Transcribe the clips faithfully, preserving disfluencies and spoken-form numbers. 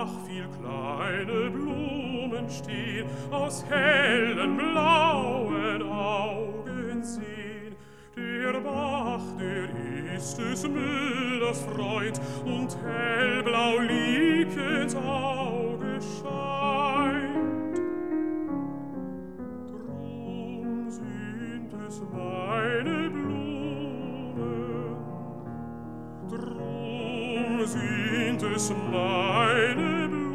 Bach viel kleine Blumen stehen, aus hellen blauen Augen sehen. Der Bach, der ist des Müllers Freund, und hellblau Liebchens Auge scheint. Drum sind es meine Blumen, drum sind es meine Blumen.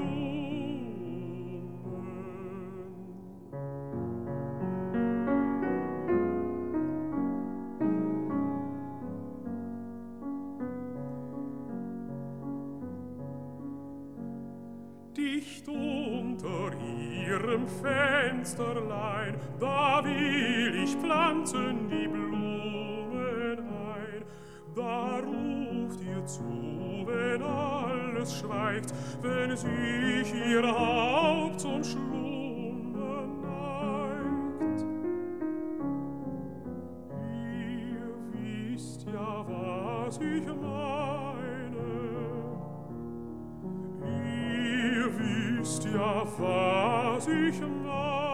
Dicht unter ihrem Fensterlein, da will ich pflanzen die Blumen ein. Da ruft ihr zu, wenn alles schweigt, wenn sich ihr Haupt zum Schlummer neigt. Ihr wisst ja, was ich meine, ihr wisst ja, was ich meine.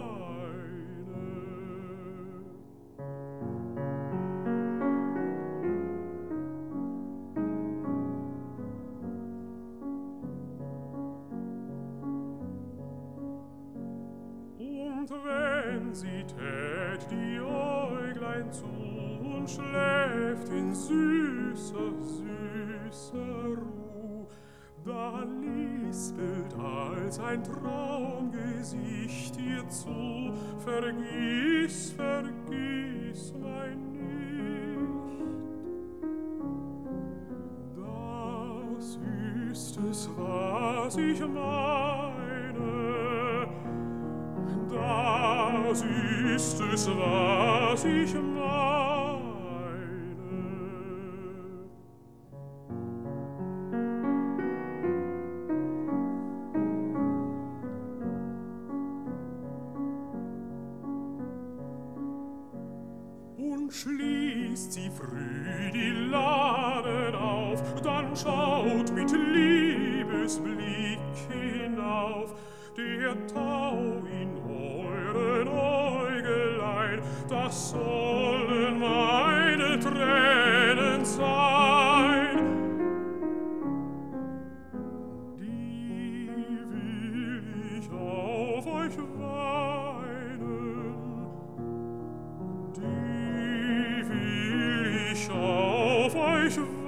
Und wenn sie tät die Äuglein zu und schläft in süßer, süßer Ruh, da lispelt als ein Traumgesicht ihr zu: Vergiss, vergiss mein nicht. Das ist es, was ich meine, das ist es, was ich meine. Und schließt sie früh die Laden auf, dann schaut mit Liebesblick hinauf der Tau in euren Äugelein, das sollen meine Tränen sein. Die will ich auf euch weinen, die will ich auf euch weinen.